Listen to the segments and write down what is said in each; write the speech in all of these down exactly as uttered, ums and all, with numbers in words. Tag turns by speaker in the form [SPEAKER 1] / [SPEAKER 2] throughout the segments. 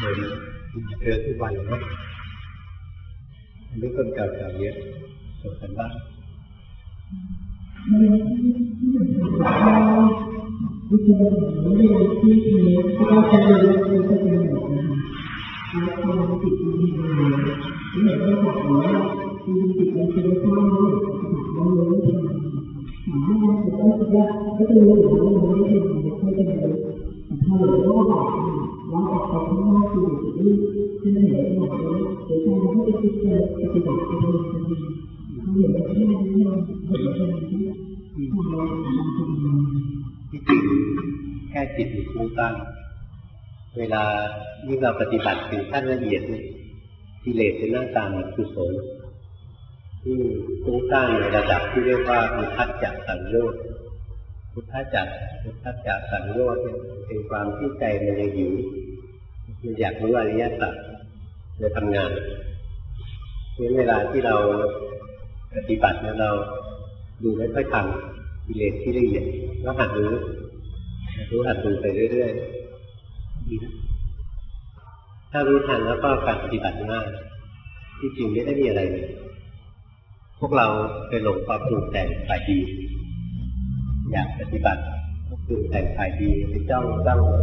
[SPEAKER 1] เหมือนเจอทุกวันนะนี่คนเก่าๆเยอะส่งกันบ้าง
[SPEAKER 2] วิธีการเรียนที่เทที่เราจะเรียนคือจะเป็นแบบนี้แล้วความติดมันมีที่เห็นได้จากว่าที่ติดมันเป็นข้อมูลจากเราเลยถามว่าเราจะต้องคิดว่าก็จะรู้อยู่แล้วเราไม่ได้ทำไม่ค่อยจะรู้แต่พอเราว่าแบบว่าออกไปข้างนอกคือที่ที่เห็นได้แบบนี้หรือการที่จะคิดจะปฏิบัติจะเป็นยังไงเขาเห็นได้ที่มันเห็นได้เป็นที่ทำเราทำทำ
[SPEAKER 1] ที่จริงแค่จิตมันฟุ้งซ่านเวลาที่เราปฏิบัติถึงขั้นละเอียดนี่กิเลสเป็นหน้าตาเหมือนกุศลที่ฟุ้งซ่านในระดับที่เรียกว่าอุทธัจจะสังโยชน์อุทธัจจะอุทธัจจะสังโยชน์เป็นความที่ใจมันยังหิวมันอยากรู้อริยสัจจะทำงานเพราะเวลาที่เราปฏิบัติเนี่ยเราดูไม่ค่อยทันกิเลสที่ละเอียดแล้วหัดรู้รู้หัดดูไปเรื่อยๆดีนะถ้ารู้ทันแล้วก็การปฏิบัติง่ายที่จริงไม่ได้มีอะไรเลยพวกเราไปหลงความปรุงแต่งฝ่ายดีอยากปฏิบัติปรุงแต่งฝ่ายดีไปจ้องจ้อง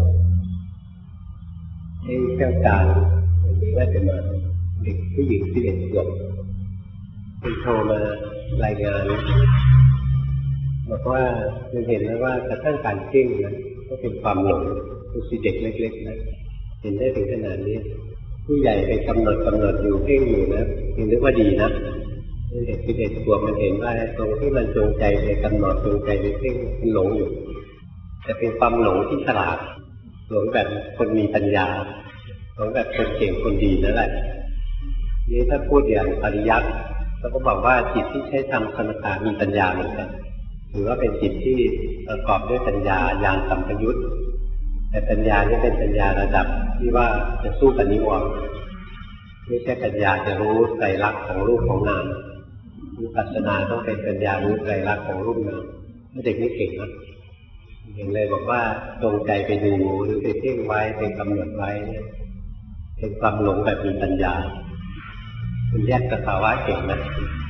[SPEAKER 1] ให้เจ้าการวันนี้ว่าจะมาเด็กผู้หญิงที่เด็กหยกเป็นโทรมารายงานบอกว่ามันเห็นแล้วว่ากระทั่งการเพ่งนะก็เป็นความหลงคือสิเด็กเล็กๆนะเห็นได้ถึงขนาดนี้ผู้ใหญ่ไปกำหนดกำหนดอยู่เพ่งอยู่นะยังนึกว่าดีนะเด็กสิเด็กตัวมันเห็นว่าตรงที่มันจงใจไปกำหนดจงใจไปเพ่งมันหลงอยู่แต่เป็นความหลงที่ฉลาดหลงแบบคนมีปัญญาหลงแบบคนเก่งคนดีนั่นแหละนี่ถ้าพูดอย่างปริยัติเราก็บอกว่าจิตที่ใช้ทำสมถะมีปัญญาเหมือนกันหรือว่าเป็นจิตที่ประกอบด้วยปัญญาญาณสัมปยุตแต่ปัญญานี่เป็นปัญญาระดับที่ว่าจะสู้กับนิวรณ์ไม่ใช่ปัญญาจะรู้ไตรลักษณ์ของรูปของนามวิปัสสนาต้องเป็นปัญญารู้ไตรลักษณ์ของรูปนามเด็กนี่เก่งนะเห็นเลยบอกว่าจงใจไปดูหรือไปเพ่งไว้ไปกำหนดไว้เป็นความหลงแบบมีปัญญาเป็นแยกสภาวะเก่งนะ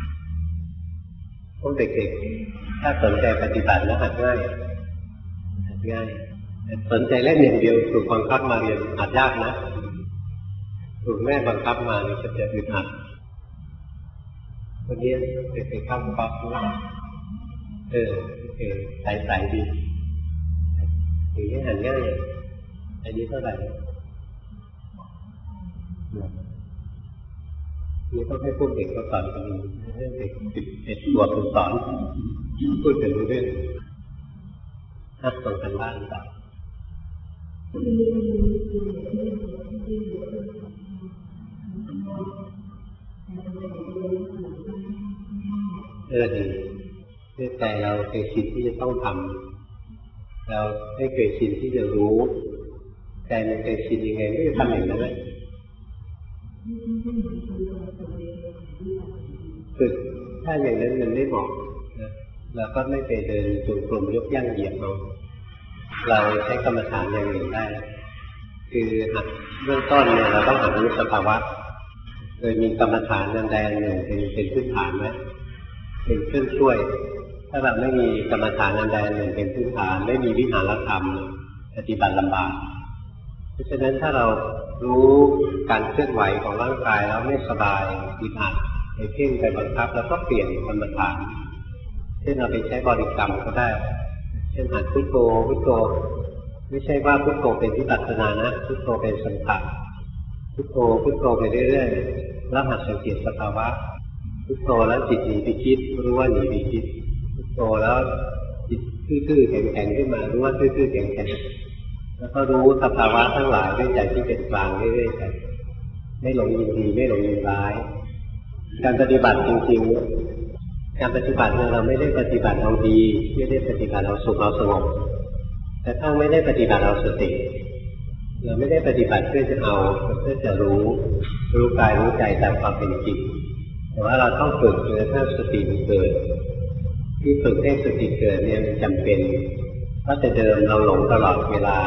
[SPEAKER 1] พวกเด็กๆถ้าสนใจปฏิบัติแล้วหัดง่ายหัดง่ายสนใจเล่นอย่างเดียวถูกบังคับมาเรียนหัดยากนะถูกแม่บังคับมาเนี่ยจะจะอึดอัดวันนี้เด็กๆเข้าคอร์สนะเออโอเคใสๆดีถึงให้หัดง่ายอันนี้เท่าไหร่นี่ต้องให้พวกเด็กเขาสอนกันให้เด็กติดเอ็ดตัวเป็นสอนพูดกันเรื่อยๆถ้าส่งกันบ้านต่อเออดีใจเราเคยชินที่จะต้องทำเราไม่เคยชินที่จะรู้ใจมันเคยชินยังไงไม่จะทำอย่างนั้นเลยฝึกถ้าอย่างนั้นมันไม่เหมาะนะเราก็ไม่ไปเดินจงกรมยกย่างเหยียบเอาเราใช้กรรมฐานอย่างอื่นได้คือหัดเบื้องต้นเนี่ยเราต้องหัดรู้สภาวะโดยมีกรรมฐานอันใดอันหนึ่งเป็นเป็นพื้นฐานไว้เป็นเครื่องช่วยถ้าเราไม่มีกรรมฐานอันใดอันหนึ่งเป็นพื้นฐานไม่มีวิหารธรรมปฏิบัติลำบากเพราะฉะนั้นถ้าเรารู้การเคลื่อนไหวของร่างกายแล้วไม่สบายอึดอัดไปเพ่งไปบังคับแล้วก็เปลี่ยนกรรมฐานเช่นเราไปใช้บริกรรมก็ได้เช่นหัดพุทโธพุทโธไม่ใช่ว่าพุทโธเป็นวิปัสสนานะพุทโธเป็นสมถะพุทโธพุทโธไปเรื่อยๆแล้วหัดสังเกตสภาวะพุทโธแล้วจิตหนีไปคิดรู้ว่าหนีไปคิดพุทโธแล้วจิตทื่อๆแข็งๆขึ้นมารู้ว่าทื่อๆแข็งๆแล้วก็รู้สภาวะทั้งหลายด้วยใจที่เป็นกลางเรื่อยๆไปไม่หลงยินดีไม่หลงยินร้ายการปฏิบัติจริงๆการปฏิบัติเนี่ยเราไม่ได้ปฏิบัติเอาดีไม่ได้ปฏิบัติเอาสุขเอาสงบแต่ถ้าไม่ได้ปฏิบัติเอาสติเราไม่ได้ปฏิบัติเพื่อจะเอาเพื่อจะรู้รู้กายรู้ใจตามความเป็นจริงแต่ว่าเราต้องฝึกจนกระทั่งสติมันเกิดที่ฝึกให้สติเกิดเนี่ยมันจำเป็นเพราะแต่เดิมเราหลงตลอดเวลา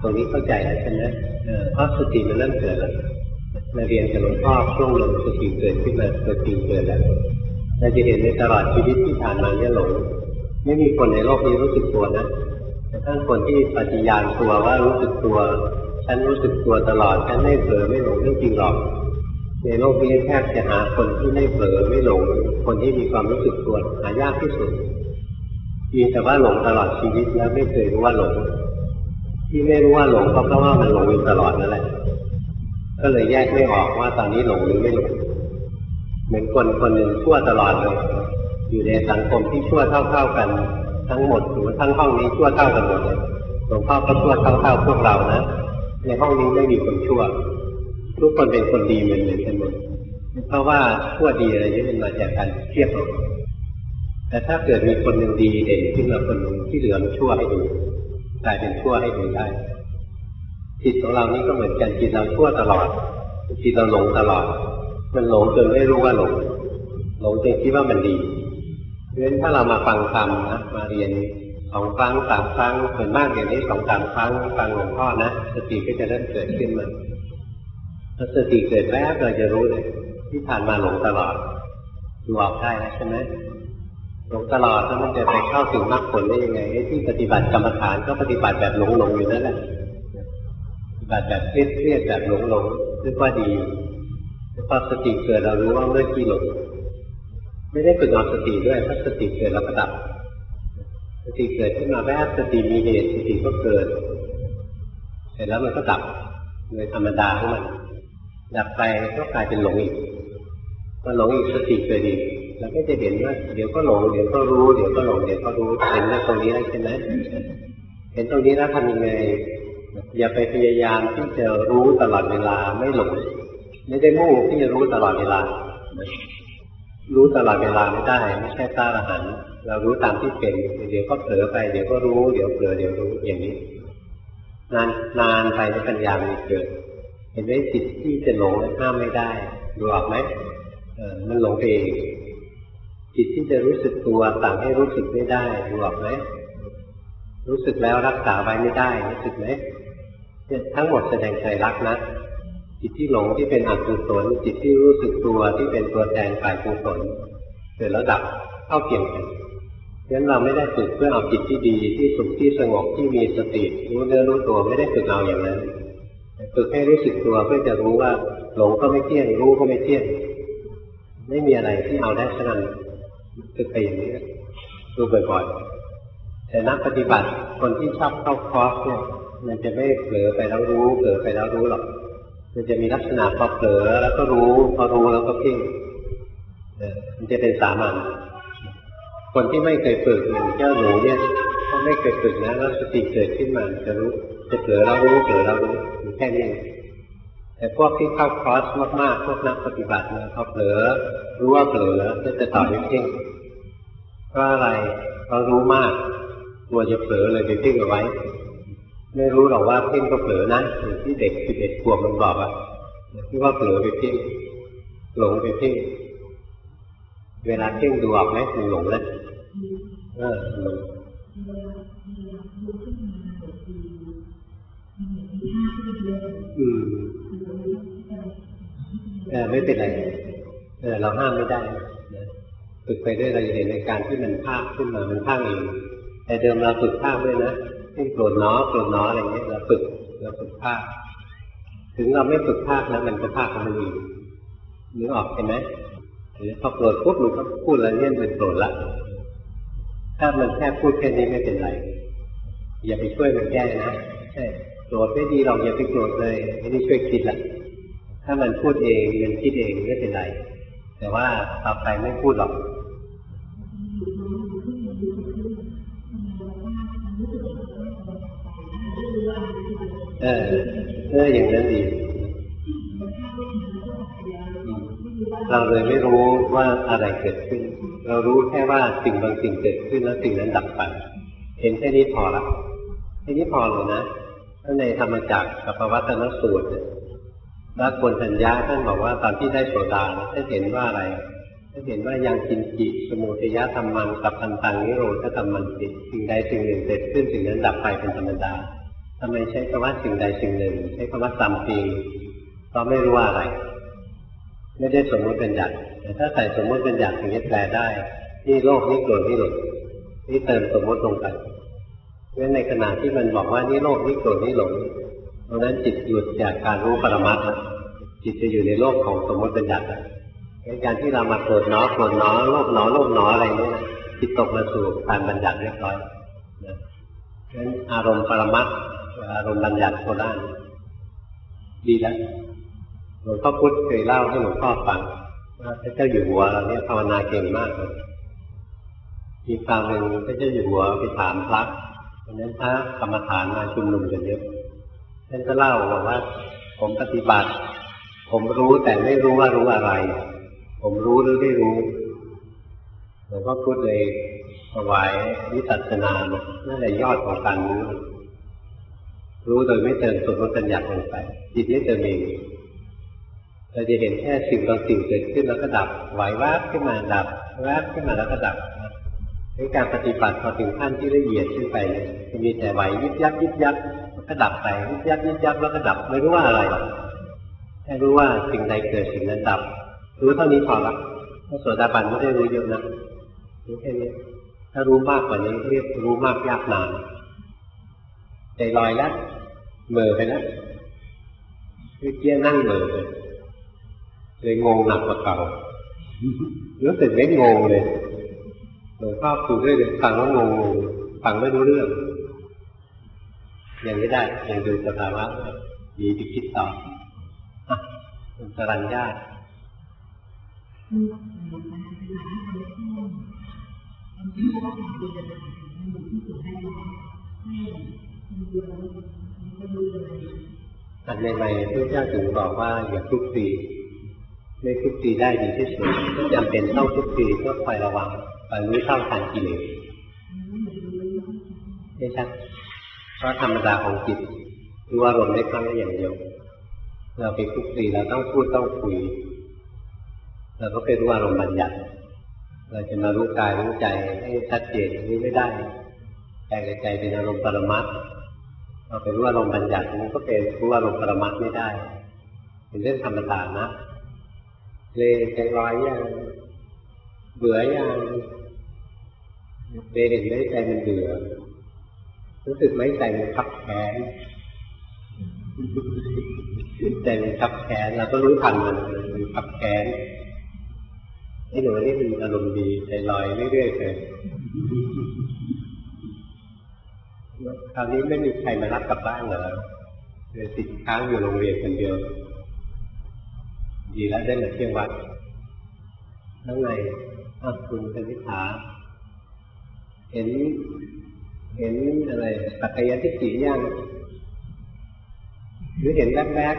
[SPEAKER 1] ตรงนี้เข้าใจแล้วใช่ไหมเพราะสติมันเริ่มเกิดแล้วมาเรียนกับหลวงพ่อช่วงลงสติเกิดขึ้นมาสติเกิดแล้วเราจะเห็นในตลอดชีวิตที่ผ่านมาเนี่ยหลงไม่มีคนในโลกนี้รู้สึกตัวนะแต่ถ้าคนที่ปฏิญาณตัวว่ารู้สึกตัวฉันรู้สึกตัวตลอดฉันไม่เผลอไม่หลงไม่จริงหรอกในโลกนี้แทบจะหาคนที่ไม่เผลอไม่หลงคนที่มีความรู้สึกตัวหายากที่สุดมีแต่ว่าหลงตลอดชีวิตแล้วไม่เคยรู้ว่าหลงที่ไม่รู้ว่าหลงก็เพราะว่ามันหลงอยู่ตลอดนั่นแหละก็เลยแยกไม่ออกว่าตอนนี้หลงหรือไม่หลงเหมือนคนคนหนึ่งชั่วตลอดเลยอยู่ในสังคมที่ชั่วเท่าๆกันทั้งหมดหรือทั้งห้องนี้ชั่วเท่ากันหมดเลยหลวงพ่อก็ชั่วเท่าๆพวกเรานะในห้องนี้ไม่มีคนชั่วทุกคนเป็นคนดีเหมือนกันหมดเพราะว่าชั่วดีอะไรนี่มันมาจากการเทียบเอาแต่ถ้าเกิดมีคนหนึ่งดีเด่นขึ้นมาคนหนึ่งที่เหลือมันชั่วให้ดูกลายเป็นชั่วให้ดูได้จิตของเรานี่ก็เหมือนกันจิตเราชั่วตลอดจิตเราหลงตลอดมันหลงจนไม่รู้ว่าหลงหลงจนคิดว่ามันดีเพราะฉะนั้นถ้าเรามาฟังธรรมนะมาเรียนสองครั้งสามครั้งส่วนมากอย่างนี้สองสามครั้งฟังหลวงพ่อนะสติก็จะเริ่มเกิดขึ้นมาพอสติเกิดแวบเราจะรู้เลยที่ผ่านมาหลงตลอดดูออกได้แล้วใช่ไหมหลงตลอดแล้วมันจะไปเข้าถึงมรรคผลได้ยังไงที่ปฏิบัติกรรมฐานก็ปฏิบัติแบบหลงหลงอยู่นั่นแหละปฏิบัติแบบเครียดๆแบบหลงหลงนึกว่าดีพอสติเกิดเรารู้ว่าเมื่อกี้หลงไม่ได้ฝึกเอาสติด้วยถ้าสติเกิดแล้วก็ดับสติเกิดขึ้นมาแวบสติมีเหตุสติก็เกิดเสร็จแล้วมันก็ดับโดยธรรมดาของมันดับไปก็กลายเป็นหลงอีกพอหลงอีกสติเกิดอีกเราก็จะเห็นว่าเดี๋ยวก็หลงเดี๋ยวก็รู้เดี๋ยวก็หลงเดี๋ยวก็รู้เห็นตรงนี้แล้วใช่ไหมเห็นตรงนี้แล้วทำยังไงอย่าไปพยายามที่จะรู้ตลอดเวลาไม่หลงไม่ได้มุ่งที่จะรู้ตลอดเวลารู้ตลอดเวลาไม่ได้ไม่ใช่พระอรหันต์เรารู้ตามที่เป็นเดี๋ยวก็เผลอไปเดี๋ยวก็รู้เดี๋ยวเผลอเดี๋ยวรู้อย่างนี้นานนานไปในปัญญามันเกิดเห็นไหมจิตที่จะหลงห้ามไม่ได้ดูออกไหมเออมันหลงไปเองจิตที่จะรู้สึกตัวสั่งให้รู้สึกไม่ได้ดูออกไหมรู้สึกแล้วรักษาไว้ไม่ได้รู้สึกไหมทั้งหมดแสดงใจรักนะจิตที่หลงที่เป็นอกุศลจิตที่รู้สึกตัวที่เป็นตัวแทนฝ่ายกุศลเกิดแล้วดับเข้าเกี่ยวกันเพราะฉะนั้นเราไม่ได้ฝึกเพื่อเอาจิตที่ดีที่สุขที่สงบที่มีสติรู้เนื้อรู้ตัวไม่ได้ฝึกเอาอย่างนั้นฝึกให้รู้สึกตัวเพื่อจะรู้ว่าหลงก็ไม่เที่ยงรู้ก็ไม่เที่ยงไม่มีอะไรที่เอาได้ขนาดฝึกไปอย่างนี้ดูบ่อยๆแต่นักปฏิบัติคนที่ชอบเข้าคอร์สเนี่ยมันจะไม่เผลอไปแล้วรู้เผลอไปแล้วรู้หรอกมันจะมีลักษณะพอเผลอแล้วก็รู้พอรู้แล้วก็เพ่งมันจะเป็นสามัญคนที่ไม่เคยฝึกอย่างเจ้าหนูเนี่ยเขาไม่เคยฝึกนะแล้วสติเกิดขึ้นมาจะรู้จะเผลอแล้วรู้เผลอแล้วรู้แค่นี้แต่พวกที่เข้าคอร์สมากๆพวกนักปฏิบัติเนี่ยเขาเผลอรู้ว่าเผลอก็จะต่อไปเพ่งเพราะอะไรเขารู้มากกลัวจะเผลอเลยไปเพ่งเอาไว้ไม่รู้หรอกว่าเพ่งก็เผลอนะอย่างที่เด็กสิบเอ็ดขวบมันบอกอะที่ว่าเผลอไปเพ่งหลงไปเพ่งเวลาเพ่งดูออกไหมมันหลงแล้วเออหลงอืมเออไม่เป็นไรเออเราห้ามไม่ได้ฝึกไปเรื่อยเราจะเห็นในการที่มันภาคขึ้นมามันภาคเองแต่เดิมเราฝึกภาคด้วยนะที่โกรธน้อโกรธน้ออะไรเงี้ยเราฝึกเราฝึกภาคถึงเราไม่ฝึกภาคแล้วมันก็ภาคของมันเองนึกออกใช่ไหมหรือพอโกรธปุ๊บมันก็พูดอะไรเนี่ยมันโกรธละถ้ามันแค่พูดแค่นี้ไม่เป็นไรอย่าไปช่วยมันแก้นะใช่โกรธไม่ดีเราอย่าไปโกรธเลยไม่ได้ช่วยคิดละถ้ามันพูดเองมันคิดเองไม่เป็นไรแต่ว่าต่อไปไม่พูดหรอกเออเอออย่างนั้นดีเราเลยไม่รู้ว่าอะไรเกิดขึ้นเรารู้แค่ว่าสิ่งบางสิ่งเกิดขึ้นแล้วสิ่งนั้นดับไปเห็นแค่นี้พอละแค่นี้พอเลยนะถ้าในธรรมจักรกับปวัตตนสูตรแล้วโกณฑัญญาท่านบอกว่าตอนที่ได้โสดาท่านเห็นว่าอะไรท่านเห็นว่ายังกินจิสมุทัยธรรมังกับพันตังนิโรธธรรมันติสิ่งใดสิ่งหนึ่งเกิดขึ้นสิ่งนั้นดับไปเป็นธรรมดาทำไมใช้คำว่าสิ่งใดสิ่งหนึ่งใช้คำว่าซัมติงเพราะไม่รู้ว่าอะไรไม่ได้สมมติบัญญัติแต่ถ้าใส่สมมติบัญญัติอย่างนี้แปลได้นี่โลภนี่โกรธนี่หลงนี่เติมสมมติลงไปเพราะฉะนั้นในขณะที่มันบอกว่านี่โลภนี่โกรธนี่หลงตรงนั้นจิตหลุดจากการรู้ปรมัตถ์แล้วจิตจะอยู่ในโลกของสมมติบัญญัติแล้วการที่เรามาโกรธหนอโกรธหนอโลภหนอโลภหนออะไรนี่นะจิตตกมาสู่การบัญญัติเรียบร้อยนะงั้นอารมณ์ปรมัตถ์อารมณ์บัญญัติโคราชดีแล้วหลวงพ่อพุธเคยเล่าให้หลวงพ่อฟังว่าพระเจ้าอยู่หัวเราเนี่ยภาวนาเก่งมากเลยมีคราวหนึ่งพระเจ้าอยู่หัวไปถามพระเพราะนั้นพระกรรมฐานมาชุมนุมกันเยอะท่านก็เล่าบอกว่าผมปฏิบัติผมรู้แต่ไม่รู้ว่ารู้อะไรผมรู้หรือไม่รู้หลวงพ่อพุธเลยถวายวิปัสสนานั่นแหละยอดของการรู้รู้โดยไม่เติมสมมติบัญญัติลงไปจิตไม่เติมเองเราจะเห็นแค่สิ่งบางสิ่งเกิดขึ้นแล้วก็ดับไหวแวบขึ้นมาดับแวบขึ้นมาแล้วก็ดับในการปฏิบัติพอถึงขั้นที่ละเอียดขึ้นไปเนี่ยจะมีแต่ไหวยิบยับยิบยับแล้วก็ดับไปยิบยับยิบยับแล้วก็ดับไม่รู้ว่าอะไรหรอกแค่รู้ว่าสิ่งใดเกิดสิ่งนั้นดับรู้เท่านี้พอละพระโสดาบันไม่ได้รู้เยอะนะรู้แค่นี้ถ้ารู้มากกว่านี้เรียกรู้มากยากนานใจลอยแล้วเมื่อไปแล้วเมื่อกี้นั่งเมื่อเลยเลยงงหนักกว่าเก่ารู้สึกไม่งงเลยหลวงพ่อคุยด้วยเลยฟังแล้วงงฟังไม่รู้เรื่องยังไม่ได้ยังดูสภาวะดีที่คิดต่อคุณสรัญญาอันใหม่ๆพระเจ้าถึงบอกว่าอย่าคลุกคลีไม่คลุกคลีได้ดีที่สุดไม่จำเป็นต้องคลุกคลีเพื่อคอยระวังคอยรู้เท่าทันกิเลสใช่ไหมเพราะธรรมดาของจิตรู้อารมณ์ได้ครั้งละอย่างเดียวเราไปคลุกคลีเราต้องพูดต้องคุยเราก็ไปรู้อารมณ์บัญญัติเราจะมารู้กายรู้ใจให้ชัดเจนนี้ไม่ได้ใจกับใจเป็นอารมณ์ปรมัตถ์เราไปรู้อารมณ์บัญญัติมันก็เป็นรู้อารมณ์ปรมัตถ์ไม่ได้เป็นเรื่องธรรมดานะเลยใจลอยยังเบื่อยังเลยเห็นไหมใจมันเบื่อรู้สึกไหมใจมันคับแค้นใจมันคับแค้นเราก็รู้ทันมันมันคับแค้นไอ้หนูนี่มันอารมณ์ดีใจลอยเรื่อยๆเลยคราวนี้ไม่มีใครมารับกลับบ้านเหรอเลยติดค้างอยู่โรงเรียนคนเดียวดีแล้วได้มาเที่ยววัดทั้งในอ้าวคุณคณิษฐาเห็นเห็นอะไรปัจจัยทิฏฐิยังหรือเห็นแวบ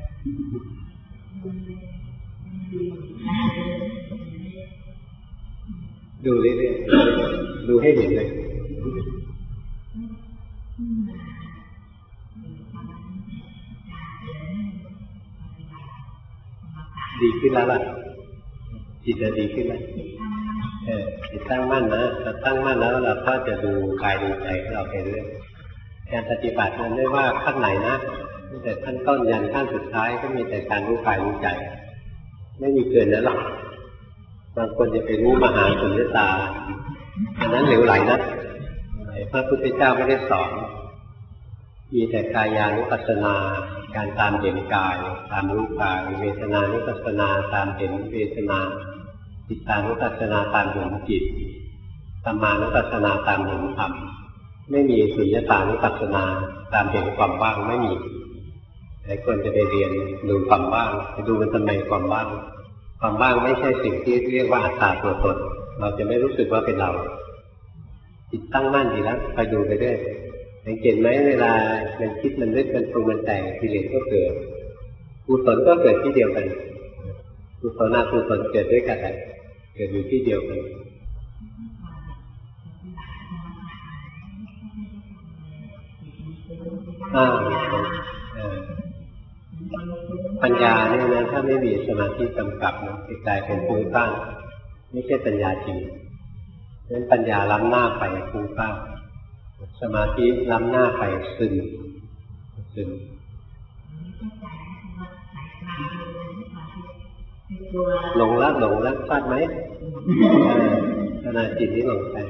[SPEAKER 1] ๆดูเรื่อยๆดูให้เห็นเลยดีขึ้นแล้วล่ะจิตจะดีขึ้นแล้วเออจิตตั้งมั่นนะเราตั้งมั่นแล้วเราก็จะดูกายดูใจของเราไปเรื่อยการปฏิบัติมันไม่ว่าขั้นไหนนะตั้งแต่ขั้นต้นยันขั้นสุดท้ายก็มีแต่การรู้กายรู้ใจไม่มีเกินนั้นหรอกบางคนจะไปรู้มหาสุญญตาอันนั้นเหลวไหลนะพระพุทธเจ้าไม่ได้สอนมีแต่กายานุปัสสนาการตามเห็นกายตามรู้กายเวทนานุปัสสนาตามเห็นเวทนาจิตานุปัสสนาตามเห็นจิตธรรมานุปัสสนาตามเห็นธรรมไม่มีสุญญตานุปัสสนาตามเห็นความว่างไม่มีหลายคนจะไปเรียนดูความว่างไปดูมันทำไมความว่างความว่างไม่ใช่สิ่งที่เรียกว่าอัตตาตัวตนเราจะไม่รู้สึกว่าเป็นเราจิตตั้งมั่นดีแล้วไปดูไปเรื่อยสังเกตไหมเวลามันคิดมันนึกมันปรุงมันแต่งกิเลสก็เกิดกุศลก็เกิดที่เดียวกันกุศลอกุศลเกิดด้วยกันเกิดอยู่ที่เดียวกันอ่าปัญญาเนี่ยนะถ้าไม่มีสมาธิกำกับนะจิตใจเป็นฟุ้งซ่านไม่ใช่ปัญญาจริงเพราะฉะนั้นปัญญาล้ำหน้าไปฟุ้งซ่านสมาธิล้ำหน้าไปซึมซึมหลงละหลงละทราบไหมขณะจิตนี้หลงไป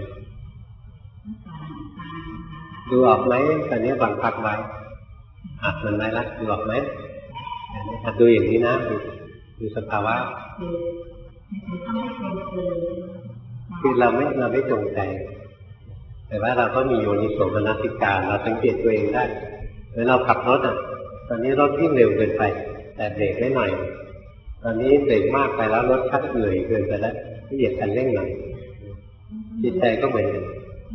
[SPEAKER 1] ดูออกไหมตอนนี้บังคับไว้หักมันไว้ละดูออกไหมหัดดูอย่างนี้นะดูดูสภาวะคือเราไม่เราไม่จงใจแต่ว่าเราก็มีโยนิโสมนสิการเราสังเกตตัวเองได้เวลาเราขับรถอ่ะตอนนี้รถวิ่งเร็วเกินไปแต่เบรกได้หน่อยตอนนี้เบรกมากไปแล้วรถชักเหนื่อยเกินไปแล้วเหยียบคันเร่งหน่อยจิตใจก็เหมือนกัน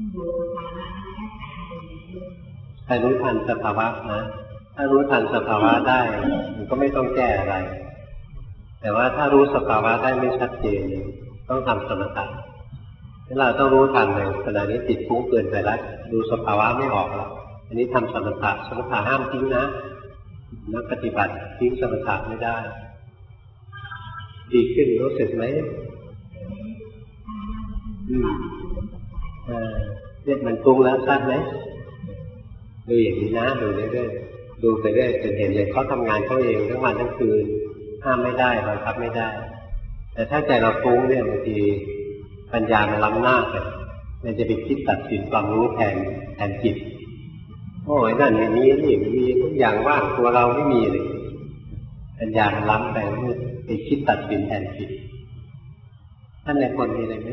[SPEAKER 1] ถ้ารู้ทันสภาวะนะถ้ารู้ทันสภาวะได้มันก็ไม่ต้องแก้อะไรแต่ว่าถ้ารู้สภาวะได้ไม่ชัดเจนต้องทำสมถะเวลาต้องรู้ทันเลยขณะนี้จิตฟุ้งเกินไปแล้วดูสภาวะไม่ออกแล้วอันนี้ทำสมถะสมถะห้ามทิ้งนะนักปฏิบัติทิ้งสมถะไม่ได้ดีขึ้นรู้สึกไหมอืมอ่าเนี่ยมันฟุ้งแล้วชัดไหมดูอย่างนี้นะดูเรื่อยๆดูไปเรื่อยจนเห็นเลยเขาทำงานเขาเองทั้งวันทั้งคืนห้ามไม่ได้บังคับไม่ได้แต่ถ้าใจเราฟุ้งเนี่ยบางทีปัญญามันล้ำหน้าไปมันจะไปคิดตัดสินความรู้แทนแทนจิตโอ้ยนั่นอย่างนี้นี่มีทุกอย่างว่างตัวเราไม่มีเลยปัญญามันล้ำไปไปคิดตัดสินแทนจิตท่านในคนมีอะไรไหม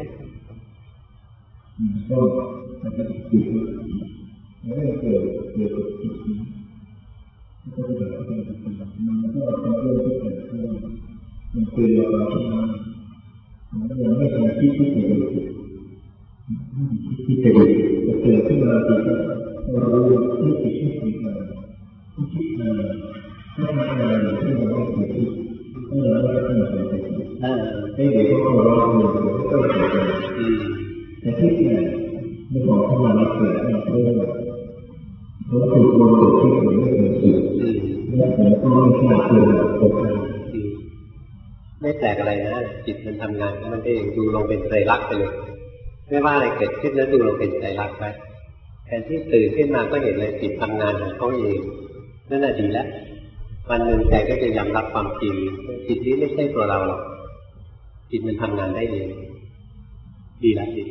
[SPEAKER 2] ก็มันก็ติดจิตแล้วเกิดเกิดจิตก็จะเกิดอะไรขึ้นมันก็เป็นเรื่องที่เกิดขึ้นมันคือเราที่มันมันยังไม่ทันคิดที่จะดูที่จะดูจะเกิดขึ้นมาดีก็เรารู้ที่จิตที่คิดมาที่คิดมาถ้าทำอะไรที่เราไม่เคยคิดก็เราไม่ได้ตั้งใจจะคิดให้เด็กเขาร้องเลยก็เกิดแต่ที่เนี่ยไม่บอกให้เราเกิดอะไรเรื่องรู้สึกรู้สึกที่ผมไม่เคยคิดและผมก็ไม่ทราบเลยตัวเอง
[SPEAKER 1] ไม่แปลกอะไรนะจิตมันทำงานของมันเองดูลงเป็นไตรลักษณ์ไปเลยไม่ว่าอะไรเกิดขึ้นแล้วดูลงเป็นไตรลักษณ์ไปแทนที่ตื่นขึ้นมาก็เห็นเลยจิตทำงานของเขาเองนั่นน่ะดีแล้ววันหนึ่งใจก็จะยอมรับความจริงจิตนี้ไม่ใช่ตัวเราหรอกจิตมันทำงานได้เองดีแล้วดี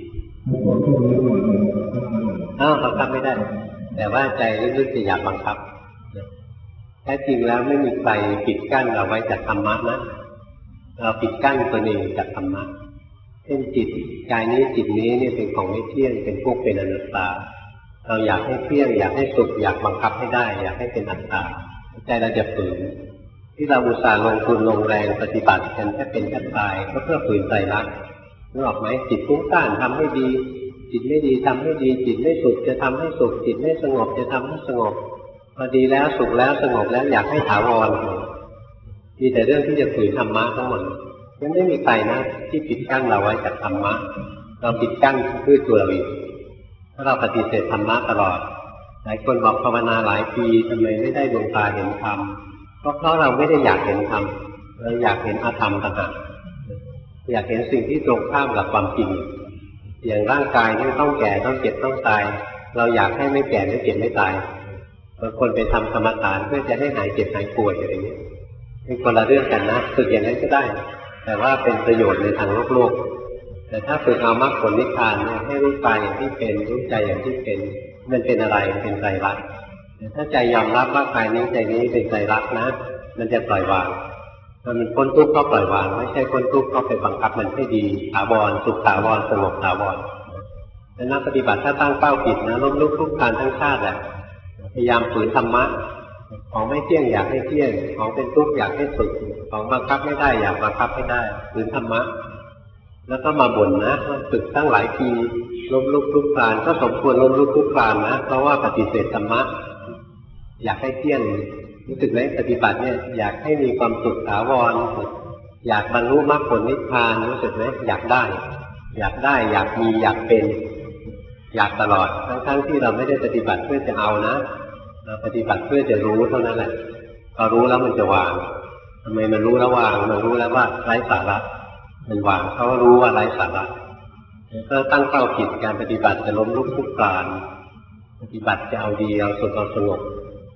[SPEAKER 1] อ้าวบังคับไม่ได้แต่ว่าใจลึกๆจะอยากบังคับแท้จริงแล้วไม่มีใครปิดกั้นเราไว้จากธรรมะนะเราปิดกั้นตัวเองจากธรรมะเช่นจิตกายนี้จิตนี้เนี่ยเป็นของไม่เที่ยงเป็นพวกเป็นอนัตตาเราอยากให้เที่ยงอยากให้สุขอยากบังคับให้ได้อยากให้เป็นอัตตาใจเราจะฝืนที่เราอุตส่าห์ลงทุนลงแรงปฏิบัติกันแค่เป็นแค่ตายก็เพื่อฝืนใจรักนึกออกไหมจิตฟุ้งซ่านทำให้ดีจิตไม่ดีทำให้ดีจิตไม่สุขจะทำให้สุขจิตไม่สงบจะทำให้สงบพอดีแล้วสุขแล้วสงบแล้วอยากให้ถาวรมีแต่เรื่องที่จะฝืนธรรมะทั้งหมดยังไม่มีใครนะที่ปิดกั้นเราไว้จากธรรมะเราปิดกั้นด้วยตัวเราเองถ้าเราปฏิเสธธรรมะตลอดหลายคนบอกภาวนาหลายปีทำไมไม่ได้ดวงตาเห็นธรรมก็เพราะเราไม่ได้อยากเห็นธรรมเราอยากเห็นอธรรมต่างหากอยากเห็นสิ่งที่ตรงข้ามกับความจริงอย่างร่างกายที่ต้องแก่ต้องเจ็บต้องตายเราอยากให้ไม่แก่ไม่เจ็บไม่ตายบางคนไปทำกรรมฐานเพื่อจะให้หายเจ็บหายป่วยอะไรอย่างนี้เป็นคนละเรื่องกันนะฝึกอย่างนั้นก็ได้แต่ว่าเป็นประโยชน์ในทางโลกโลกแต่ถ้าฝึกเอามรรคผลนิพพานเนี่ยให้รู้กายอย่างที่เป็นรู้ใจอย่างที่เป็นมันเป็นอะไรเป็นไตรลักษณ์ถ้าใจยอมรับว่ากายนี้ใจนี้เป็นไตรลักษณ์นะมันจะปล่อยวางมันเป็นพ้นทุกข์ก็ปล่อยวางไม่ใช่พ้นทุกข์ก็ไปบังคับมันให้ดีถาวรสุขถาวรสงบถาวรแต่นักปฏิบัติถ้าตั้งเป้าผิดนะล้มลุกคลุกคลานทั้งชาติแหละพยายามฝืนธรรมะของไม่เที่ยงอยากให้เที่ยงของเป็นทุกข์อยากให้สุขของบังคับไม่ได้อยากบังคับไม่ได้ฝืนธรรมะแล้วก็มาบ่นนะฝึกตั้งหลายปีล้มลุกคลุกคลานก็สมควรล้มลุกคลุกคลานนะเพราะว่าปฏิเสธธรรมะอยากให้เที่ยงรู้สึกไหมปฏิบัติเนี่ยอยากให้มีความสุขถาวรอยากบรรลุมรรคผลนิพพานรู้สึกไหมอยากได้อยากได้อยากมีอยากเป็นอยากตลอดทั้งๆที่เราไม่ได้ปฏิบัติเพื่อจะเอานะเราปฏิบัติเพื่อจะรู้เท่านั้นแหละพอรู้แล้วมันจะวางทำไมมันรู้แล้ววางมันรู้แล้วว่าไร้สาระมันวางเพราะรู้ว่าไร้สาระก็ตั้งเป้าผิดการปฏิบัติจะล้มลุกคลุกคลานปฏิบัติจะเอาดีเอาสุขเอาสงบแท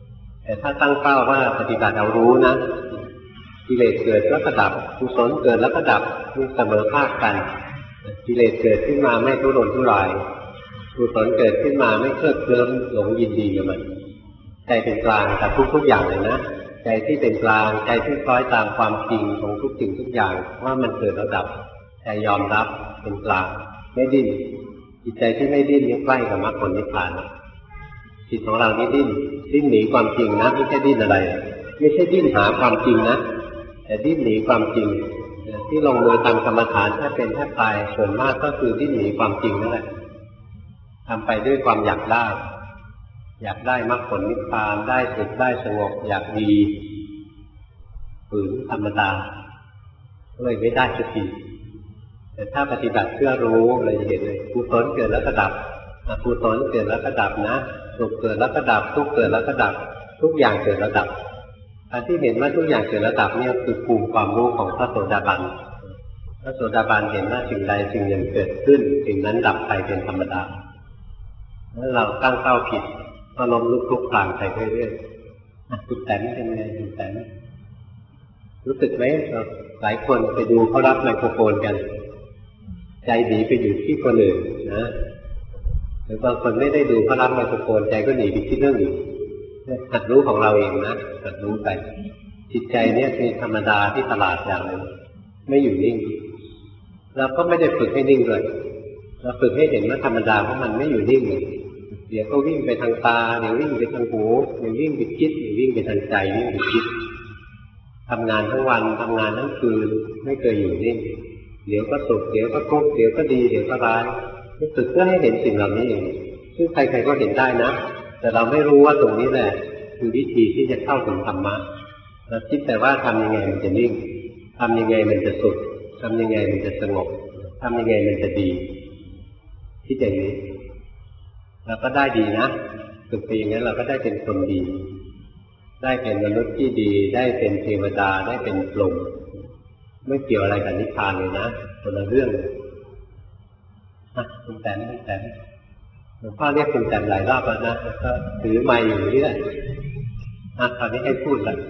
[SPEAKER 1] แต่ถ้าตั้งเป้าว่าปฏิบัติเอารู้นะกิเลสเกิดแล้วก็ดับกุศลเกิดแล้วก็ดับเสมอภาคกันกิเลสเกิดขึ้นมาไม่ทุรนทุรายกุศลเกิดขึ้นมาไม่เคลิบเคลิ้มหลงยินดีกับมันใจเป็นกลางกับทุกๆอย่างเลยนะใจที่เป็นกลางใจที่คล้อยตามความจริงของทุกสิ่งทุกอย่างว่ามันเกิดแล้วดับใจยอมรับเป็นกลางไม่ดิ้นจิตใจที่ไม่ดิ้นนี่ใกล้กับมรรคผลนิพพานจิตของเรานี่ดิ้นดิ้นหนีความจริงนะไม่ใช่ดิ้นอะไรไม่ใช่ดิ้นหาความจริงนะแต่ดิ้นหนีความจริงที่ลงมือทำกรรมฐานถ้าเป็นแทบตายส่วนมากก็คือดิ้นหนีความจริงนั่นแหละทำไปด้วยความอยากได้อยากได้มรรคผลนิพพานได้สุขได้สงบอยากดีฝืนธรรมดาเลยไม่ได้สักทีแต่ถ้าปฏิบัติเพื่อรู้เราจะเห็นเลยกุศลเกิดแล้วก็ดับอกุศลเกิดแล้วก็ดับนะสุขเกิดแล้วก็ดับทุกข์เกิดแล้วก็ดับทุกอย่างเกิดแล้วดับการที่เห็นว่าทุกอย่างเกิดแล้วดับเนี่ยคือภูมิความรู้ของพระโสดาบันพระโสดาบันเห็นว่าสิ่งใดสิ่งหนึ่งเกิดขึ้นสิ่งนั้นดับไปเป็นธรรมดาแล้วเราตั้งเป้าผิดก็ล้มลุกคลุกคลานไปเรื่อยๆคุณแตนเป็นไงคุณแตนรู้สึกไหมหลายคนไปดูเขารับไมโครโฟนกันใจหนีไปอยู่ที่คนอื่นนะหรือบางคนไม่ได้ดูเขารับไมโครโฟนใจก็หนีไปคิดเรื่องอื่นหัดรู้ของเราเองนะหัดรู้ไปจิตใจเนี่ยเป็นธรรมดาที่ตลาดอย่างหนึ่งไม่อยู่นิ่งเราก็ไม่ได้ฝึกให้นิ่งเลยเราฝึกให้เห็นว่าธรรมดาเพราะมันไม่อยู่นิ่งเลยเดี๋ยวก็วิ่งไปทางตาเดี๋ยววิ่งไปทางหูเดี๋ยววิ่งไปคิดเดี๋ยววิ่งไปทางใจวิ่งไปคิดทำงานทั้งวันทำงานทั้งคืนไม่เคยอยู่นิ่งเดี๋ยวก็สุขเดี๋ยวก็ทุกข์เดี๋ยวก็ดีเดี๋ยวก็ร้ายฝึกเพื่อให้เห็นสิ่งเหล่านี้เองซึ่งใครๆก็เห็นได้นะแต่เราไม่รู้ว่าตรงนี้แหละคือวิธีที่จะเข้าถึงธรรมะเราคิดแต่ว่าทำยังไงมันจะนิ่งทำยังไงมันจะสุขทำยังไงมันจะสงบทำยังไงมันจะดีคิดอย่างนี้เราก็ได้ดีนะฝึกไปอย่างนั้นเราก็ได้เป็นคนดีได้เป็นมนุษย์ที่ดีได้เป็นเทวดาได้เป็นพรหมไม่เกี่ยวอะไรกับนิพพานเลยนะคนละเรื่องเลยคุณแตนคุณแตนหลวงพ่อเรียกคุณแตนหลายรอบแล้วนะก็ถือไมค์อยู่นี่แหละอ่ะตอนนี้ให้พูดละ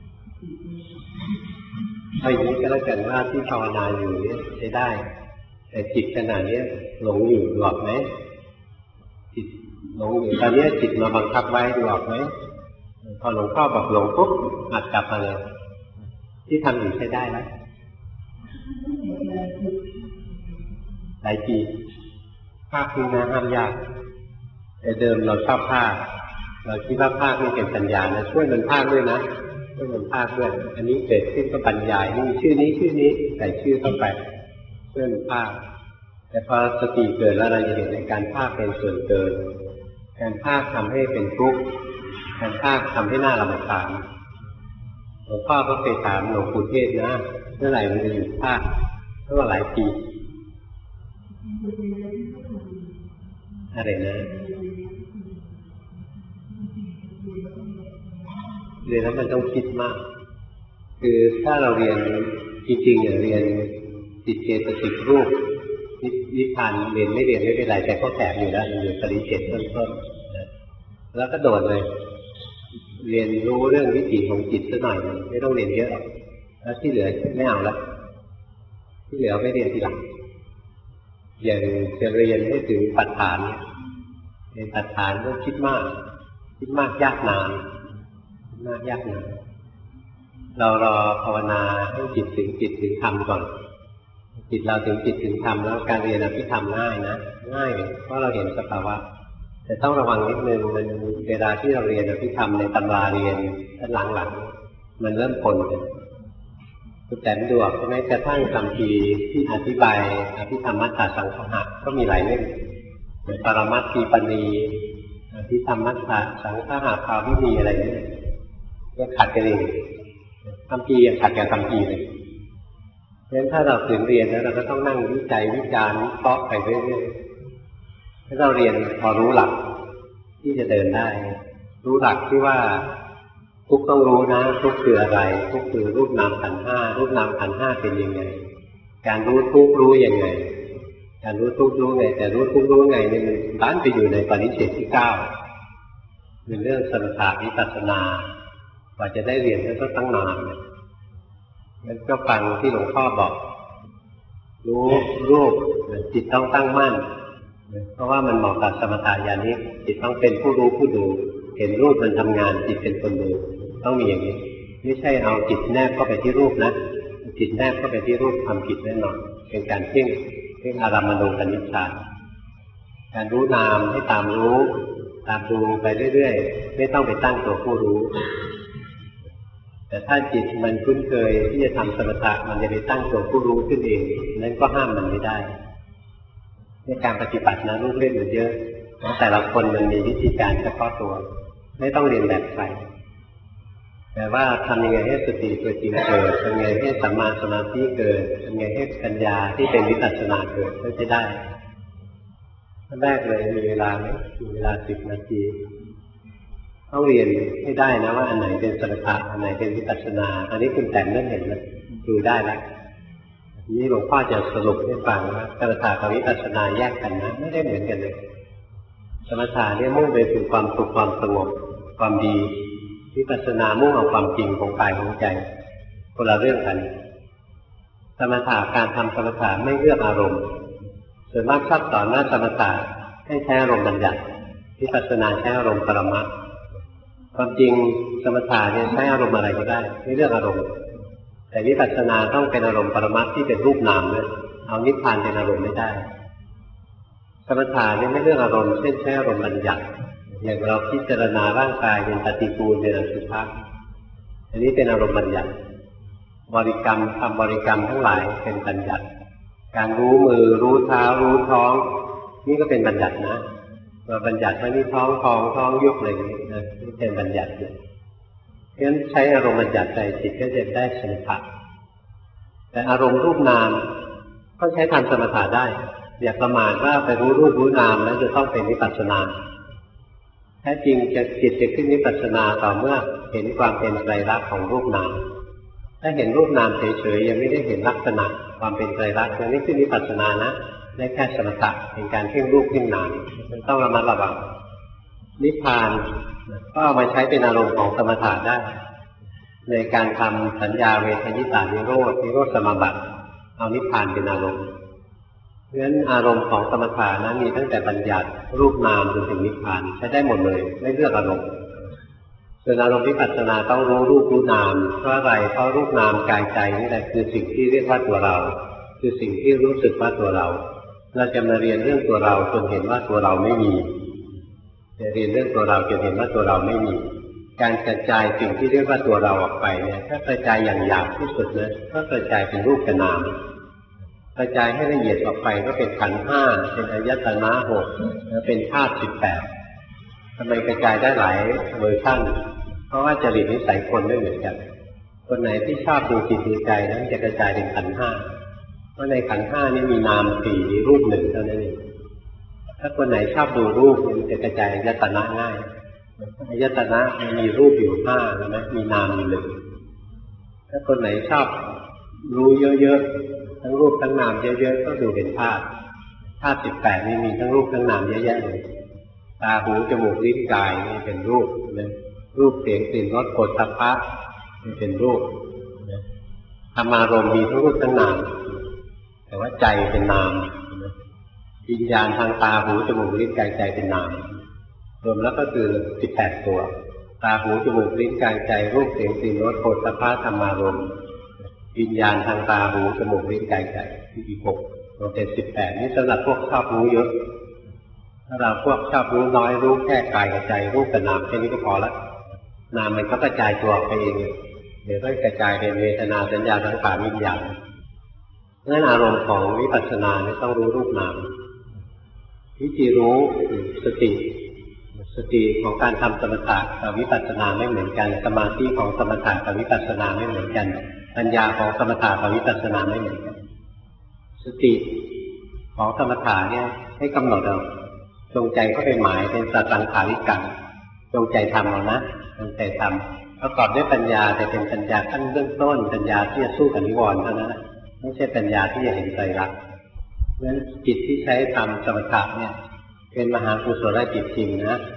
[SPEAKER 1] เอาอย่างนี้ก็แล้วกันว่าที่ภาวนาอยู่นี่ใช้ได้แต่จิตขณะนี้หลงอยู่หลอกไหมจิตหลงอยู่ตอนนี้จิตมาบังคับไว้หลอกไหมพอหลวงพ่อบอกหลงปุ๊บอัดกลับมาเลยที่ทำอยู่ใช้ได้แล้วหลายปีภาคนี้นะห้ามยากแต่เดิมเราชอบภาคเราคิดว่าภาคนี่เป็นปัญญานะช่วยมันภาคด้วยนะช่วยมันภาคด้วยอันนี้เกิดขึ้นก็บรรยายนี่ชื่อนี้ชื่อนี้ใส่ชื่อเข้าไปช่วยมันภาคแต่พอสติเกิดแล้วเราจะเห็นในการภาคเป็นส่วนเกินการภาคทำให้เป็นทุกข์การภาคทำให้หน้าลำคาญหลวงพ่อก็เคยถามหลวงปู่เทศนะเมื่อไหร่มันจะหยุดภาคก็หลายปีอะไรนะเรียนแล้วมันต้องคิดมากคือถ้าเราเรียนจริงๆอย่างเรียนจิตเจตสิกรูปนิพพานเรียนไม่เรียนไม่เป็นไรแต่ก็แสบอยู่แล้วอยู่ปริเฉดต้นๆแล้วก็โดดเลยเรียนรู้เรื่องวิถีของจิตสักหน่อยไม่ต้องเรียนเยอะแล้วที่เหลือไม่เอาละที่เหลือไม่เรียนทีหลังอย่างจะเรียนให้ถึงปัจฐานเนี่ยในปัจฐานก็คิดมากคิดมากยากนานคิดมากยากนานเรารอภาวนาให้จิตถึงจิตถึงธรรมก่อนจิตเราถึงจิตถึงธรรมแล้วการเรียนอภิธรรมง่ายนะง่ายเพราะเราเห็นสภาวะแต่ต้องระวังนิดนึงมันเวลาที่เราเรียนอภิธรรมในตำราเรียนด้านหลังๆมันเริ่มปนกันคุณแตนดูใช่ไหมกระทั่งคำพีที่อธิบายอภิธรรมมัตตสังคหะก็มีหลายเล่มเหมือนปรมัตถีปณีอภิธรรมมัตตสังคหะภาวินีอะไรนี่ก็ขัดกันเองคำพียังขัดกันคำพีเลยเพราะฉะนั้นถ้าเราถึงเรียนแล้วเราก็ต้องนั่งวิจัยวิจารณ์วิเคราะห์ไปเรื่อยๆถ้าเราเรียนพอรู้หลักที่จะเดินได้รู้หลักที่ว่าทุกต้องรู้นะทุกคืออะไรทุกคือรูปนามขันธ์ห้ารูปนามขันธ์ห้าเป็นยังไงการรู้ทุกรู้ยังไงการรู้ทุกรู้ไงแต่รู้ทุกรู้ไงนี่มันบ้านไปอยู่ในปริเฉดที่เก้าเป็นเรื่องสมถะวิปัสสนากว่าจะได้เรียนก็ต้องตั้งนานงั้นก็ฟังที่หลวงพ่อบอกรู้รูปจิตต้องตั้งมั่นเพราะว่ามันเหมาะกับสมถะญาณิกจิตต้องเป็นผู้รู้ผู้ดูเห็นรูปมันทำงานจิตเป็นคนดูต้องมีอย่างนี้ไม่ใช่เอาจิตแนบเข้าไปที่รูปนะจิตแนบเข้าไปที่รูปทำผิดแน่นอนเป็นการเพ่งเพ่งอารามณูปนิชฌานการรู้นามให้ตามรู้ตามดูไปเรื่อยๆไม่ต้องไปตั้งตัวผู้รู้แต่ถ้าจิตมันคุ้นเคยที่จะทำสมถะมันจะไปตั้งตัวผู้รู้ขึ้นเองนั้นก็ห้ามมันไม่ได้ในการปฏิบัตินะลูกเล่นมันเยอะแต่ละคนมันมีวิธีการเฉพาะตัวไม่ต้องเรียนแบบใครแต่ว่าทำยังไงให้สติตัวจริงเกิดทำยังไงให้สัมมาสมาธิเกิดทำยังไงให้ปัญญาที่เป็นวิปัสสนาเกิดก็จะได้ขั้นแรกเลยมีเวลาไหมมีเวลาสิบนาทีต้องเรียนให้ได้นะว่าอันไหนเป็นสมถะอันไหนเป็นวิปัสสนาอันนี้คุณแต่งเริ่มเห็นแล้วดูได้แล้วนี่หลวงพ่อจะสรุปให้ฟังว่าสมถะกับวิปัสสนาแยกกันนะไม่ได้เหมือนกันเลยสมถะเนี่ยมุ่งไปสู่ความสุขความสงบความดีวิปัสสนามุ่งเอาความจริงของกายของใจคนละเรื่องกันสมถะการทำสมถะไม่เลือกอารมณ์ส่วนมากชอบสอนว่าสมถะให้ใช้อารมณ์บัญญัติวิปัสสนาใช้อารมณ์ปรมัตถ์ความจริงสมถะเนี่ยใช้อารมณ์อะไรก็ได้ไม่เลือกอารมณ์แต่วิปัสสนาต้องเป็นอารมณ์ปรมัตถ์ที่เป็นรูปนามด้วยเอานิพพานเป็นอารมณ์ไม่ได้สมถะเนี่ยไม่เลือกอารมณ์เช่นใช้อารมณ์บัญญัติอย่างเราพิจารณาร่างกายเป็นปฏิกูลเป็นอสุภะอันนี้เป็นอารมณ์บัญญัติบริกรรมทำบริกรรมทั้งหลายเป็นบัญญัติการรู้มือรู้เท้ารู้ท้องนี่ก็เป็นบัญญัตินะเราบัญญัติว่านี่ท้องพองท้องยุบอะไรอย่างนี้นะนี่เป็นบัญญัติอยู่เพราะฉะนั้นใช้อารมณ์บัญญัติใจจิตก็จะได้สมถะแต่อารมณ์รูปนามก็ใช้ทำสมถะได้อย่าประมาทว่าไปรู้รูปรู้นามแล้วจะต้องเป็นวิปัสสนาแท้จริงจะจิตจะขึ้นวิปัสสนาต่อเมื่อเห็นความเป็นไตรลักษณ์ของรูปนามถ้าเห็นรูปนามเฉยๆยังไม่ได้เห็นลักษณะความเป็นไตรลักษณ์ยังไม่ขึ้นวิปัสสนานะได้แค่สมถะเป็นการเพ่งรูปเพ่งนามต้องระมัดระวังนิพพานก็เอามาใช้เป็นอารมณ์ของสมถะได้ในการทำสัญญาเวทยิตานิโรธนิโรธสมาบัติเอานิพพานเป็นอารมณ์เพราะฉะนั้นอารมณ์ของสมถะนั้นมีตั้งแต่บัญญัติรูปนามจนถึงนิพพานใช้ได้หมดเลยไม่เลือกอารมณ์ส่วนอารมณ์วิปัสสนาต้องรู้รูปรู้นามเพราะอะไรเพราะรูปนามกายใจนี่แหละคือสิ่งที่เรียกว่าตัวเราคือสิ่งที่รู้สึกว่าตัวเราเราจะมาเรียนเรื่องตัวเราจนเห็นว่าตัวเราไม่มีจะเรียนเรื่องตัวเราจนเห็นว่าตัวเราไม่มีการกระจายสิ่งที่เรียกว่าตัวเราออกไปเนี่ยถ้ากระจายอย่างหยาบที่สุดนะก็กระจายเป็นรูปกับนามกระจายให้ละเอียดออกไปก็เป็นขันธ์ห้าเป็นอายตนะหกเป็นธาตุสิบแปดทำไมกระจายได้หลายเวอร์ชันเพราะว่าจริตนิสัยคนไม่เหมือนกันคนไหนที่ชอบดูจิตดูใจนั้นจะกระจายเป็นขันธ์ห้าเพราะในขันธ์ห้านี้มีนามสี่มีรูปหนึ่งเท่านั้นเองถ้าคนไหนชอบดูรูปมันจะกระจายอายตนะง่ายอายตนะมีรูปอยู่ห้าใช่ไหมมีนามอยู่หนึ่งถ้าคนไหนชอบรู้เยอะๆทั้งรูปทั้งนามเยอะๆก็ดูเป็นธาตุธาตุสิบแปดนี่มีทั้งรูปทั้งนามเยอะแยะเลยตาหูจมูกลิ้นกายนี่เป็นรูปเลยรูปเสียงกลิ่นรสโผฏฐัพพะนี่เป็นรูปธรรมารมณ์มีทั้งรูปทั้งนามแต่ว่าใจเป็นนามวิญญาณทางตาหูจมูกลิ้นกายใจเป็นนามรวมแล้วก็คือสิบแปดตัวตาหูจมูกลิ้นกายใจรูปเสียงกลิ่นรสโผฏฐัพพะธรรมารมณ์วิญญาณทางตาหูจมูกลิ้นกายใจอีกหกรวมเป็นสิบแปดนี่สำหรับพวกชอบรู้เยอะถ้าเราพวกชอบรู้น้อยรู้แค่กายกับใจรูปกับนามแค่นี้ก็พอละนามมันก็กระจายตัวออกไปเองเดี๋ยวก็กระจายเป็นเวทนาสัญญาสังขารวิญญาณนั่นอารมณ์ของวิปัสสนาเนี่ยต้องรู้รูปนามวิธีรู้สติสติของการทำสมถะกับวิปัสสนาไม่เหมือนกันสมาธิของสมถะกับวิปัสสนาไม่เหมือนกันปัญญาของสมถะกับวิปัสสนาไม่เหมือนกันสติของสมถะเนี่ยให้กำหนดเอาจงใจเข้าไปหมายเป็นสังขาริกังจงใจทำเอานะจงใจทำประกอบด้วยปัญญาแต่เป็นปัญญาขั้นเบื้องต้นปัญญาที่จะสู้กับนิวรณ์เท่านั้นไม่ใช่ปัญญาที่จะเห็นไตรลักษณ์เพราะฉะนั้นจิตที่ใช้ทำสมถะเนี่ยเป็นมหากุศลจิตจริงนะ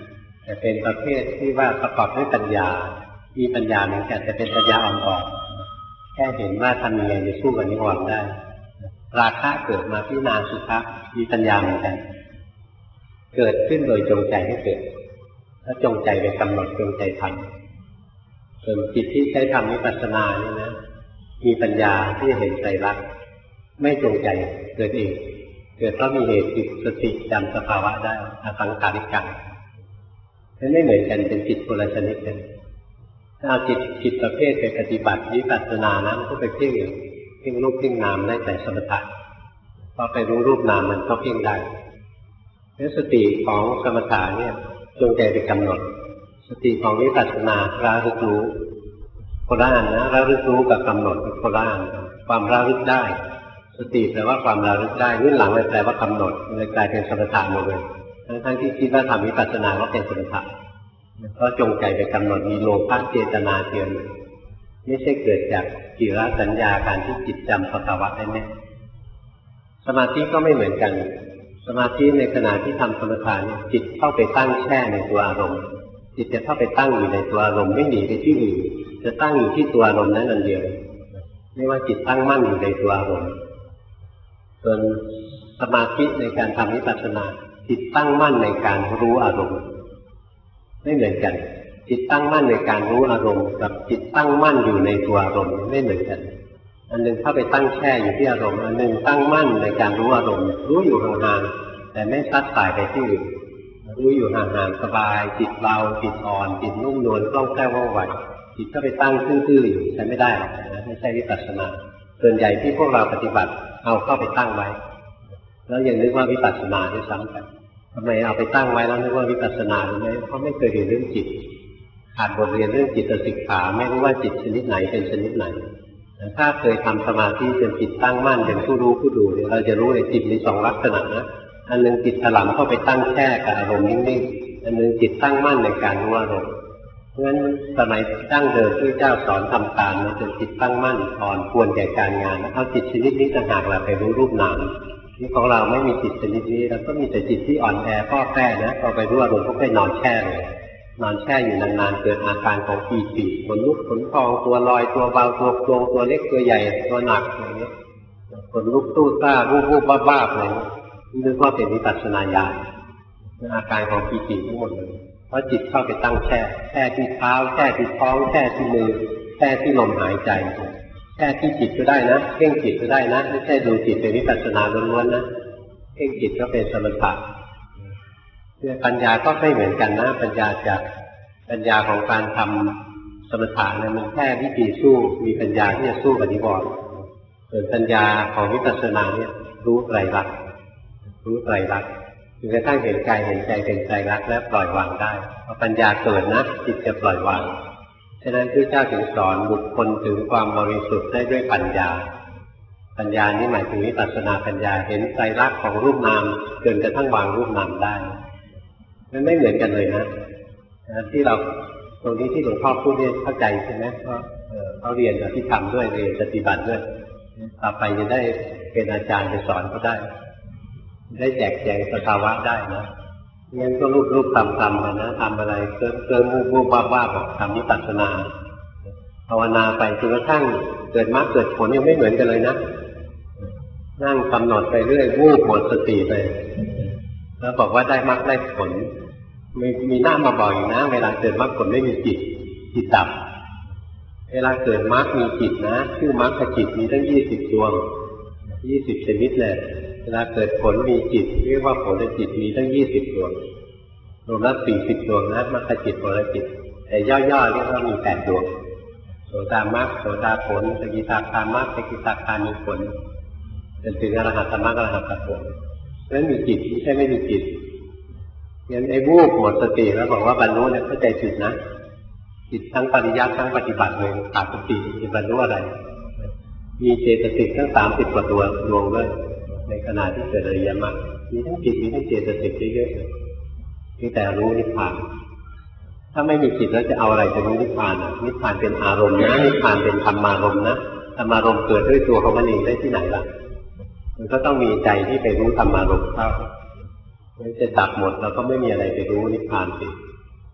[SPEAKER 1] แต่เป็นประเภทที่ว่าประกอบด้วยปัญญามีปัญญาเหมือนกันแต่เป็นปัญญาอ่อนๆแค่เห็นว่าทำยังไงจะสู้กับนิวรณ์ได้ราคะเกิดมาพิจารณาสุภะมีปัญญาเหมือนกันเกิดขึ้นโดยจงใจให้เกิดถ้าจงใจไปกำหนดจงใจทำส่วนจิตที่ใช้ทำวิปัสสนานี่นะมีปัญญาที่เห็นไตรลักษณ์ไม่จงใจเกิดเองเกิดเพราะมีเหตุจิตสติจำสภาวะได้อสังขาริกังนั้นไม่เหมือนกันเป็นจิตคนละชนิดกันถ้าเอาจิตจิตประเภทไปปฏิบัติวิปัสสนานะมันก็ไปเพ่งเพ่งรูปเพ่งนามได้แต่สมถะพอไปรู้รูปนามมันก็เพ่งได้แล้วสติของสมถะเนี่ยจงใจไปกำหนดสติของวิปัสสนาระลึกรู้โคราณนะระลึกรู้กับกำหนดโคราณความระลึกได้สติแปลว่าความระลึกได้ยื่นหลังเลยแปลว่ากำหนดเลยกลายเป็นสมถะหมดเลยทั้งที่คิดว่าทำวิปัสสนาก็เป็นสมถะเพราะจงใจไปกำหนดมีโลภะเจตนาเทียมไม่ใช่เกิดจากกิริยาสัญญาการที่จิตจำสภาวะได้แน่สมาธิก็ไม่เหมือนกันสมาธิในขณะที่ทำสมถะเนี่ยจิตเข้าไปตั้งแช่ในตัวอารมณ์จิตจะเข้าไปตั้งอยู่ในตัวอารมณ์ไม่หนีไปที่อื่นจะตั้งอยู่ที่ตัวอารมณ์นั้นอันเดียวไม่ว่าจิตตั้งมั่นอยู่ในตัวอารมณ์ส่วนสมาธิในการทำวิปัสสนาจิตตั้งมั่นในการรู้อารมณ์ไม่เหมือนกันจิตตั้งมั่นในการรู้อารมณ์กับจิตตั้งมั่นอยู่ในตัวอารมณ์ไม่เหมือนกันอันหนึ่งเข้าไปตั้งแช่อยู่ที่อารมณ์อันหนึ่งตั้งมั่นในการรู้อารมณ์รู้อยู่ห่างๆแต่ไม่ซัดสายไปที่อื่นรู้อยู่ห่างๆสบายจิตเบาจิตอ่อนจิตนุ่มนวลคล่องแคล่วว่องไวจิตก็ไปตั้งซื่อๆอยู่ใช้ไม่ได้หรอกนะไม่ใช่วิปัสสนาส่วนใหญ่ที่พวกเราปฏิบัติเอาเข้าไปตั้งไว้แล้วยังนึกว่าวิปัสสนาด้วยซ้ำกันทำไมเอาไปตั้งไว้แล้วนึกว่าวิปัสสนาหรือไม่เพราะไม่เคยเรียนเรื่องจิตขาดบทเรียนเรื่องจิตสิกขาไม่รู้ว่าจิตชนิดไหนเป็นชนิดไหนถ้าเคยทำสมาธิจนจิตตั้งมั่นเป็นผู้รู้ผู้ดูเราจะรู้เลยจิตมีสองลักษณะนะอันหนึ่งจิตถลำเข้าไปตั้งแช่กับอารมณ์นิ่งๆอันหนึ่งจิตตั้งมั่นในการรู้อารมณ์เพราะฉะนั้นสมัยตั้งเดิมที่เจ้าสอนทำตามจนจิตตั้งมั่นอ่อนควรแก่การงานเอาจิตชนิดนี้ต่างหากเราไปรู้รูปนามนี่ของเราไม่มีจิตชนิดนี้เราก็มีแต่จิตที่อ่อนแอป้อแป้นะพอไปรู้อารมณ์ก็ไปนอนแช่เลยนอนแช่อยู่นานๆเกิดอาการของปีติขนลุกขนพองตัวลอยตัวเบาตัวโครงตัวเล็กตัวใหญ่ตัวหนักอะไรเงี้ยขนลุกตู้ซ่าวูบวูบบ้าๆอะไรนี่นึกว่าเป็นวิปัสสนาญาณอาการของปีติทั้งหมดเลยเพราะจิตเข้าไปตั้งแช่แช่ที่เท้าแช่ที่ท้องแช่ที่มือแช่ที่ลมหายใจแช่ที่จิตก็ได้นะเพ่งจิตก็ได้นะไม่ใช่ดูจิตเป็นวิปัสสนาล้วนๆนะเพ่งจิตก็เป็นสมถะปัญญาก็ไม่เหมือนกันนะปัญญาจากปัญญาของการทำสมถะเนี่ยมันแค่วิธีสู้มีปัญญาที่จะสู้กับนิวรณ์ส่วนปัญญาของวิปัสสนาเนี่ยรู้ไตรลักษณ์รู้ไตรลักษณ์จนกระทั่งเห็นกายเห็นใจเป็นไตรลักษณ์และปล่อยวางได้พอปัญญาเกิดนะจิตจะปล่อยวางฉะนั้นพระเจ้าถึงสอนบุคคลถึงความบริสุทธิ์ได้ด้วยปัญญาปัญญานี่หมายถึงวิปัสสนาปัญญาเห็นไตรลักษณ์ของรูปนามจนกระทั่งวางรูปนามได้มันไม่เหมือนกันเลยนะที่เราตรงนี้ที่หลวงพ่อพูดเนี่ยเข้าใจใช่ไหมเพราะเขาเรียนกับที่ทำด้วยเรียนปฏิบัติด้วยต่อไปจะได้เป็นอาจารย์ไปสอนก็ได้ได้แจกแจงสภาวะได้นะงั้นก็รูปรูปทำทำนะทำอะไรเกินเกินมูบูบ้าบ้าบอกทำวิปัสสนาภาวนาไปจนกระทั่งเกิดมรรคเกิดผลยังไม่เหมือนกันเลยนะนั่งกำหนดไปเรื่อยวูบหมดสติไปแล้วบอกว่าได้มรรคได้ผลมีมีหน้ามาบอกอยู่นะเวลาเกิดมรรคผลไม่มีจิตจิตดับเวลาเกิดมรรคมีจิตนะชื่อมรรคจิตมีตั้งยี่สิบดวงยี่สิบชนิดเลยเวลาเกิดผลมีจิตเรียกว่าผลจิตมีตั้งยี่สิบดวงรวมแล้วสี่สิบดวงนะมรรคจิตผลจิตแต่ย่อๆเรียกว่ามีแปดดวงโสดามรรคโสดาผลสกิทาคามรรคสกิทาคามีผลจนถึงอรหัตมรรคอรหัตผลนั้นมีจิตไม่ใช่ไม่มีจิตงั้นไอ้วูบหมดสติแล้วบอกว่าบรรลุเนี่ยเข้าใจผิดนะจิตทั้งปริยัติทั้งปฏิบัติเลยขาดสติจะบรรลุอะไรมีเจตสิกทั้งสามสิบกว่าตัวดวงด้วยในขณะที่เกิดอริยมรรคมีทั้งจิตมีทั้งเจตสิกเยอะๆที่แต่รู้นิพพานถ้าไม่มีจิตแล้วจะเอาอะไรไปรู้นิพพานอ่ะนิพพานเป็นอารมณ์นะนิพพานเป็นธรรมารมณ์นะธรรมารมณ์เกิดด้วยตัวของมันเองได้ที่ไหนล่ะมันก็ต้องมีใจที่ไปรู้ธรรมารมณ์เข้าจะดับหมดเราก็ไม่มีอะไรไปรู้นิพพานสิ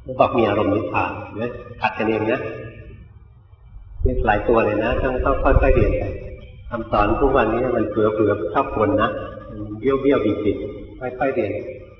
[SPEAKER 1] บอกมีอารมณ์นิพพานเนี่ยขัดกันเองนะมีหลายตัวเลยนะต้องต้องค่อยๆเรียนไปคำสอนทุกวันนี้มันเปลือกๆชอบคนนะเบี้ยวเบี้ยวบิดบิดค่อยๆเรียน